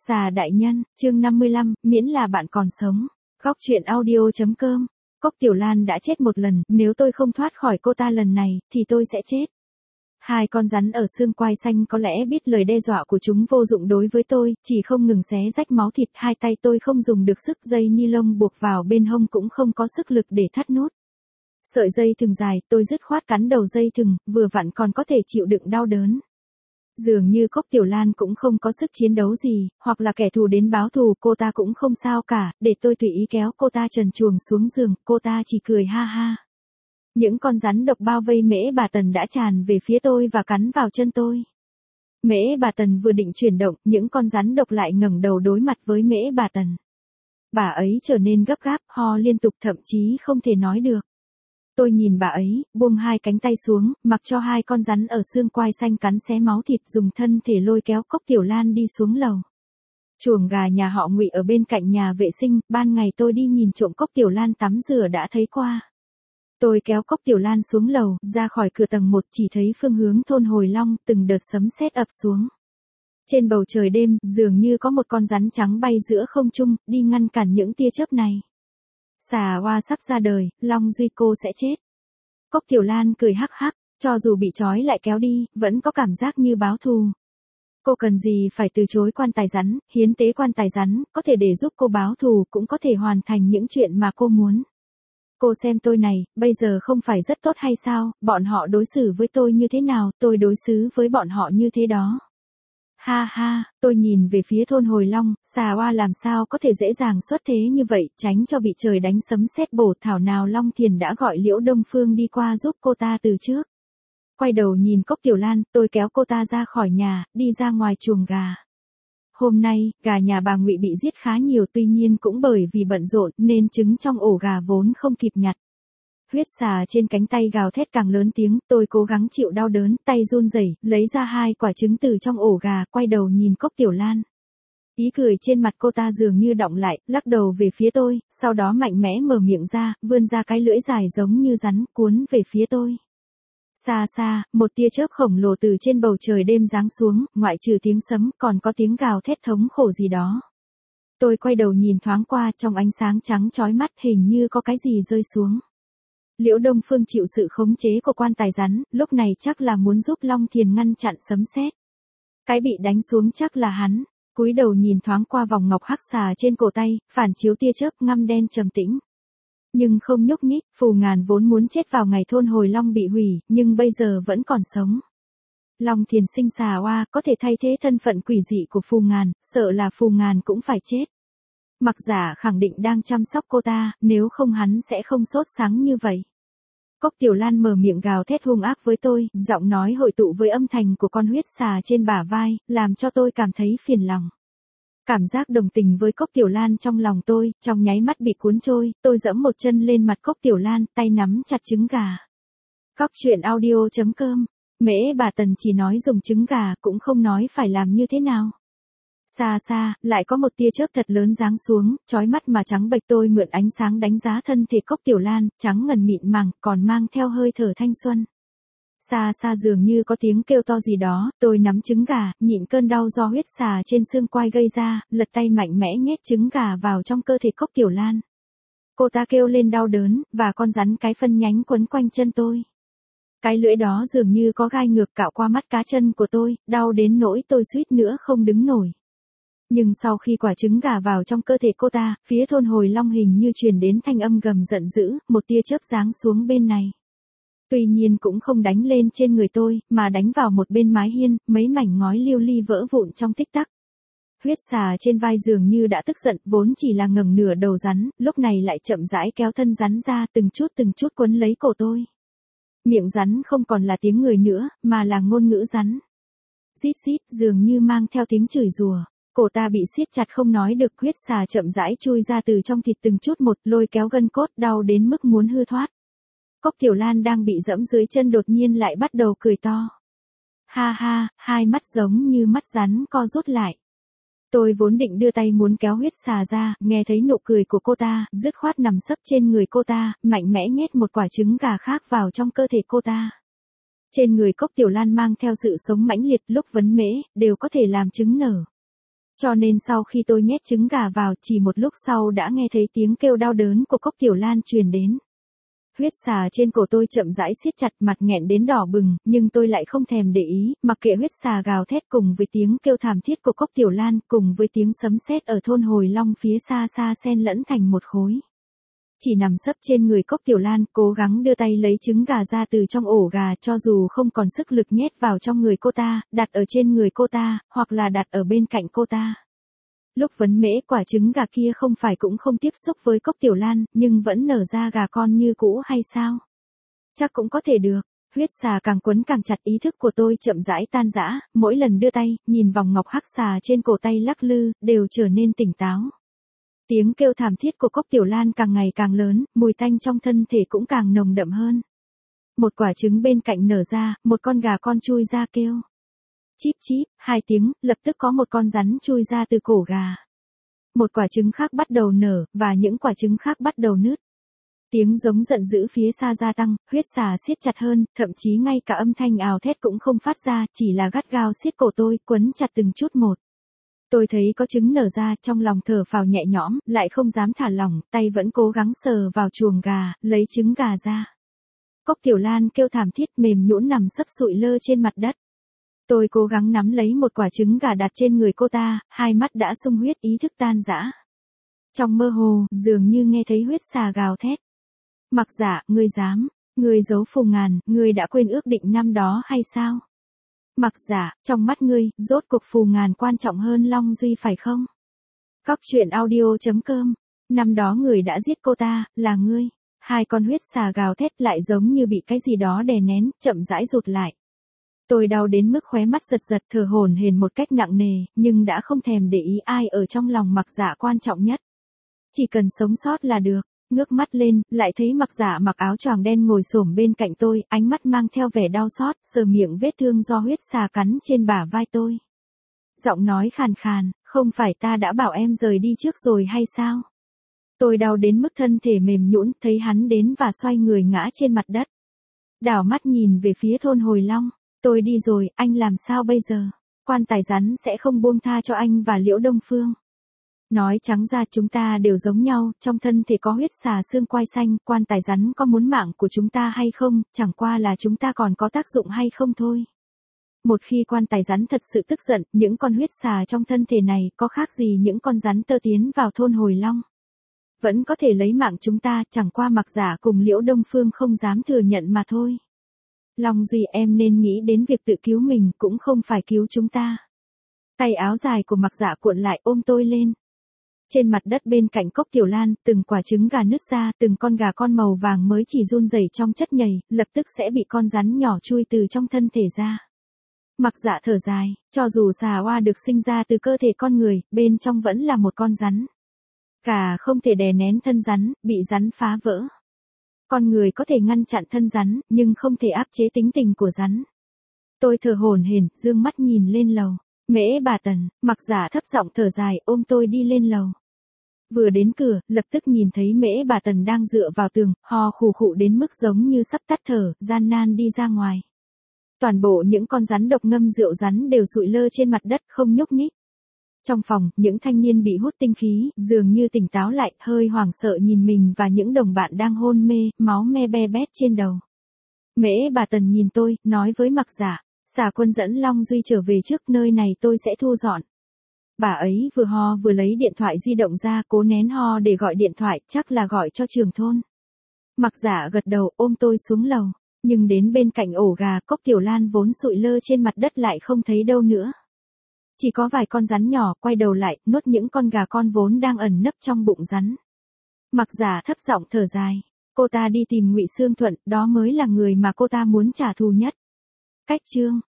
Xà đại nhân, chương 55, miễn là bạn còn sống. Góc truyện audio.com. Cốc Tiểu Lan đã chết một lần, nếu tôi không thoát khỏi cô ta lần này, thì tôi sẽ chết. Hai con rắn ở xương quai xanh có lẽ biết lời đe dọa của chúng vô dụng đối với tôi, chỉ không ngừng xé rách máu thịt, hai tay tôi không dùng được sức, dây ni lông buộc vào bên hông cũng không có sức lực để thắt nút. Sợi dây thừng dài, tôi dứt khoát cắn đầu dây thừng, vừa vặn còn có thể chịu đựng đau đớn. Dường như Cốc Tiểu Lan cũng không có sức chiến đấu gì, hoặc là kẻ thù đến báo thù, cô ta cũng không sao cả, để tôi tùy ý kéo cô ta trần truồng xuống giường, cô ta chỉ cười ha ha. Những con rắn độc bao vây Mễ Bà Tần đã tràn về phía tôi và cắn vào chân tôi. Mễ Bà Tần vừa định chuyển động, những con rắn độc lại ngẩng đầu đối mặt với Mễ Bà Tần. Bà ấy trở nên gấp gáp, ho liên tục, thậm chí không thể nói được. Tôi nhìn bà ấy, buông hai cánh tay xuống, mặc cho hai con rắn ở xương quai xanh cắn xé máu thịt, dùng thân thể lôi kéo Cốc Tiểu Lan đi xuống lầu. Chuồng gà nhà họ Ngụy ở bên cạnh nhà vệ sinh, ban ngày tôi đi nhìn trộm Cốc Tiểu Lan tắm rửa đã thấy qua. Tôi kéo Cốc Tiểu Lan xuống lầu, ra khỏi cửa tầng 1 chỉ thấy phương hướng thôn Hồi Long, từng đợt sấm sét ập xuống. Trên bầu trời đêm, dường như có một con rắn trắng bay giữa không trung, đi ngăn cản những tia chớp này. Xà hoa sắp ra đời, Long Duy cô sẽ chết. Cốc Tiểu Lan cười hắc hắc, cho dù bị trói lại kéo đi, vẫn có cảm giác như báo thù. Cô cần gì phải từ chối quan tài rắn, hiến tế quan tài rắn, có thể để giúp cô báo thù, cũng có thể hoàn thành những chuyện mà cô muốn. Cô xem tôi này, bây giờ không phải rất tốt hay sao, bọn họ đối xử với tôi như thế nào, tôi đối xử với bọn họ như thế đó. Ha ha, tôi nhìn về phía thôn Hồi Long, xà oa làm sao có thể dễ dàng xuất thế như vậy, tránh cho bị trời đánh sấm sét bổ, thảo nào Long Thiền đã gọi Liễu Đông Phương đi qua giúp cô ta từ trước. Quay đầu nhìn Cốc Tiểu Lan, tôi kéo cô ta ra khỏi nhà, đi ra ngoài chuồng gà. Hôm nay, gà nhà bà Ngụy bị giết khá nhiều, tuy nhiên cũng bởi vì bận rộn nên trứng trong ổ gà vốn không kịp nhặt. Huyết xà trên cánh tay gào thét càng lớn tiếng, tôi cố gắng chịu đau đớn, tay run rẩy, lấy ra hai quả trứng từ trong ổ gà, quay đầu nhìn Cốc Tiểu Lan. Ý cười trên mặt cô ta dường như đọng lại, lắc đầu về phía tôi, sau đó mạnh mẽ mở miệng ra, vươn ra cái lưỡi dài giống như rắn, cuốn về phía tôi. Xa xa, một tia chớp khổng lồ từ trên bầu trời đêm giáng xuống, ngoại trừ tiếng sấm, còn có tiếng gào thét thống khổ gì đó. Tôi quay đầu nhìn thoáng qua, trong ánh sáng trắng chói mắt hình như có cái gì rơi xuống. Liễu Đông Phương chịu sự khống chế của quan tài rắn, lúc này chắc là muốn giúp Long Thiền ngăn chặn sấm sét. Cái bị đánh xuống chắc là hắn. Cúi đầu nhìn thoáng qua vòng ngọc hắc xà trên cổ tay, phản chiếu tia chớp ngăm đen trầm tĩnh. Nhưng không nhúc nhích, Phù Ngàn vốn muốn chết vào ngày thôn Hồi Long bị hủy, nhưng bây giờ vẫn còn sống. Long Thiền sinh xà oa, có thể thay thế thân phận quỷ dị của Phù Ngàn, sợ là Phù Ngàn cũng phải chết. Mặc Giả khẳng định đang chăm sóc cô ta, nếu không hắn sẽ không sốt sáng như vậy. Cốc Tiểu Lan mở miệng gào thét hung ác với tôi, giọng nói hội tụ với âm thanh của con huyết xà trên bả vai, làm cho tôi cảm thấy phiền lòng. Cảm giác đồng tình với Cốc Tiểu Lan trong lòng tôi, trong nháy mắt bị cuốn trôi, tôi giẫm một chân lên mặt Cốc Tiểu Lan, tay nắm chặt trứng gà. Góc truyện audio.com. Mễ Bà Tần chỉ nói dùng trứng gà, cũng không nói phải làm như thế nào. Xa xa, lại có một tia chớp thật lớn giáng xuống, chói mắt mà trắng bệch, tôi mượn ánh sáng đánh giá thân thể Cốc Tiểu Lan, trắng ngần mịn màng, còn mang theo hơi thở thanh xuân. Xa xa dường như có tiếng kêu to gì đó, tôi nắm trứng gà, nhịn cơn đau do huyết xà trên xương quai gây ra, lật tay mạnh mẽ nhét trứng gà vào trong cơ thể Cốc Tiểu Lan. Cô ta kêu lên đau đớn, và con rắn cái phân nhánh quấn quanh chân tôi. Cái lưỡi đó dường như có gai ngược cạo qua mắt cá chân của tôi, đau đến nỗi tôi suýt nữa không đứng nổi. Nhưng sau khi quả trứng gà vào trong cơ thể cô ta, phía thôn Hồi Long hình như truyền đến thanh âm gầm giận dữ, một tia chớp giáng xuống bên này. Tuy nhiên cũng không đánh lên trên người tôi, mà đánh vào một bên mái hiên, mấy mảnh ngói liêu li vỡ vụn trong tích tắc. Huyết xà trên vai dường như đã tức giận, vốn chỉ là ngẩng nửa đầu rắn, lúc này lại chậm rãi kéo thân rắn ra, từng chút quấn lấy cổ tôi. Miệng rắn không còn là tiếng người nữa, mà là ngôn ngữ rắn. Rít rít, dường như mang theo tiếng chửi rủa. Cổ ta bị siết chặt không nói được, huyết xà chậm rãi chui ra từ trong thịt từng chút một, lôi kéo gân cốt, đau đến mức muốn hư thoát. Cốc Tiểu Lan đang bị giẫm dưới chân đột nhiên lại bắt đầu cười to. Ha ha, hai mắt giống như mắt rắn co rút lại. Tôi vốn định đưa tay muốn kéo huyết xà ra, nghe thấy nụ cười của cô ta, dứt khoát nằm sấp trên người cô ta, mạnh mẽ nhét một quả trứng gà khác vào trong cơ thể cô ta. Trên người Cốc Tiểu Lan mang theo sự sống mãnh liệt, lúc vấn mễ, đều có thể làm trứng nở. Cho nên sau khi tôi nhét trứng gà vào, chỉ một lúc sau đã nghe thấy tiếng kêu đau đớn của Cốc Tiểu Lan truyền đến. Huyết xà trên cổ tôi chậm rãi siết chặt, mặt nghẹn đến đỏ bừng, nhưng tôi lại không thèm để ý, mặc kệ huyết xà gào thét cùng với tiếng kêu thảm thiết của Cốc Tiểu Lan, cùng với tiếng sấm sét ở thôn Hồi Long phía xa xa xen lẫn thành một khối. Chỉ nằm sấp trên người Cốc Tiểu Lan, cố gắng đưa tay lấy trứng gà ra từ trong ổ gà, cho dù không còn sức lực nhét vào trong người cô ta, đặt ở trên người cô ta, hoặc là đặt ở bên cạnh cô ta. Lúc vấn mễ, quả trứng gà kia không phải cũng không tiếp xúc với Cốc Tiểu Lan, nhưng vẫn nở ra gà con như cũ hay sao? Chắc cũng có thể được. Huyết xà càng quấn càng chặt, ý thức của tôi chậm rãi tan rã, mỗi lần đưa tay, nhìn vòng ngọc hắc xà trên cổ tay lắc lư, đều trở nên tỉnh táo. Tiếng kêu thảm thiết của Cốc Tiểu Lan càng ngày càng lớn, mùi tanh trong thân thể cũng càng nồng đậm hơn. Một quả trứng bên cạnh nở ra, một con gà con chui ra kêu. Chíp chíp, 2 tiếng, lập tức có một con rắn chui ra từ cổ gà. Một quả trứng khác bắt đầu nở, và những quả trứng khác bắt đầu nứt. Tiếng giống giận dữ phía xa gia tăng, huyết xà siết chặt hơn, thậm chí ngay cả âm thanh ào thét cũng không phát ra, chỉ là gắt gao siết cổ tôi, quấn chặt từng chút một. Tôi thấy có trứng nở ra, trong lòng thở phào nhẹ nhõm, lại không dám thả lỏng, tay vẫn cố gắng sờ vào chuồng gà, lấy trứng gà ra. Cốc Tiểu Lan kêu thảm thiết, mềm nhũn nằm sấp sụi lơ trên mặt đất. Tôi cố gắng nắm lấy một quả trứng gà đặt trên người cô ta, hai mắt đã sung huyết, ý thức tan rã. Trong mơ hồ, dường như nghe thấy huyết xà gào thét. Mặc Dạ, ngươi dám, ngươi giấu Phù Ngàn, ngươi đã quên ước định năm đó hay sao? Mặc Dạ, trong mắt ngươi, rốt cuộc Phù Ngàn quan trọng hơn Long Duy phải không? Cóc truyện audio.com, năm đó người đã giết cô ta, là ngươi. Hai con huyết xà gào thét lại giống như bị cái gì đó đè nén, chậm rãi rụt lại. Tôi đau đến mức khóe mắt giật giật, thở hổn hển một cách nặng nề, nhưng đã không thèm để ý ai ở trong lòng Mặc Dạ quan trọng nhất. Chỉ cần sống sót là được. Ngước mắt lên, lại thấy Mặc Dạ mặc áo choàng đen ngồi xổm bên cạnh tôi, ánh mắt mang theo vẻ đau xót, sờ miệng vết thương do huyết xà cắn trên bả vai tôi. Giọng nói khàn khàn, không phải ta đã bảo em rời đi trước rồi hay sao? Tôi đau đến mức thân thể mềm nhũn, thấy hắn đến và xoay người ngã trên mặt đất. Đảo mắt nhìn về phía thôn Hồi Long, tôi đi rồi, anh làm sao bây giờ? Quan Tài Rắn sẽ không buông tha cho anh và Liễu Đông Phương. Nói trắng ra chúng ta đều giống nhau, trong thân thể có huyết xà xương quai xanh, Quan Tài Rắn có muốn mạng của chúng ta hay không, chẳng qua là chúng ta còn có tác dụng hay không thôi. Một khi Quan Tài Rắn thật sự tức giận, những con huyết xà trong thân thể này có khác gì những con rắn tơ tiến vào thôn Hồi Long. Vẫn có thể lấy mạng chúng ta, chẳng qua Mặc Dạ cùng Liễu Đông Phương không dám thừa nhận mà thôi. Long Duy, em nên nghĩ đến việc tự cứu mình, cũng không phải cứu chúng ta. Tay áo dài của Mặc Dạ cuộn lại ôm tôi lên. Trên mặt đất bên cạnh Cốc Tiểu Lan, từng quả trứng gà nứt ra, từng con gà con màu vàng mới chỉ run rẩy trong chất nhầy, lập tức sẽ bị con rắn nhỏ chui từ trong thân thể ra. Mặc Dạ thở dài, cho dù xà oa được sinh ra từ cơ thể con người, bên trong vẫn là một con rắn. Cả không thể đè nén thân rắn, bị rắn phá vỡ. Con người có thể ngăn chặn thân rắn, nhưng không thể áp chế tính tình của rắn. Tôi thở hổn hển, dương mắt nhìn lên lầu. Mễ bà Tần, Mặc Dạ thấp giọng thở dài, ôm tôi đi lên lầu. Vừa đến cửa, lập tức nhìn thấy Mễ bà Tần đang dựa vào tường, ho khù khụ đến mức giống như sắp tắt thở, gian nan đi ra ngoài. Toàn bộ những con rắn độc ngâm rượu rắn đều sụi lơ trên mặt đất, không nhúc nhích. Trong phòng, những thanh niên bị hút tinh khí, dường như tỉnh táo lại, hơi hoảng sợ nhìn mình và những đồng bạn đang hôn mê, máu me be bét trên đầu. Mễ bà Tần nhìn tôi, nói với Mặc Dạ, Xà Quân dẫn Long Duy trở về trước, nơi này tôi sẽ thu dọn. Bà ấy vừa ho vừa lấy điện thoại di động ra, cố nén ho để gọi điện thoại, chắc là gọi cho trưởng thôn. Mặc Dạ gật đầu, ôm tôi xuống lầu, nhưng đến bên cạnh ổ gà, Cốc Tiểu Lan vốn sụi lơ trên mặt đất lại không thấy đâu nữa. Chỉ có vài con rắn nhỏ, quay đầu lại, nuốt những con gà con vốn đang ẩn nấp trong bụng rắn. Mặc Dạ thấp giọng thở dài, cô ta đi tìm Ngụy Xương Thuận, đó mới là người mà cô ta muốn trả thù nhất. Cách chương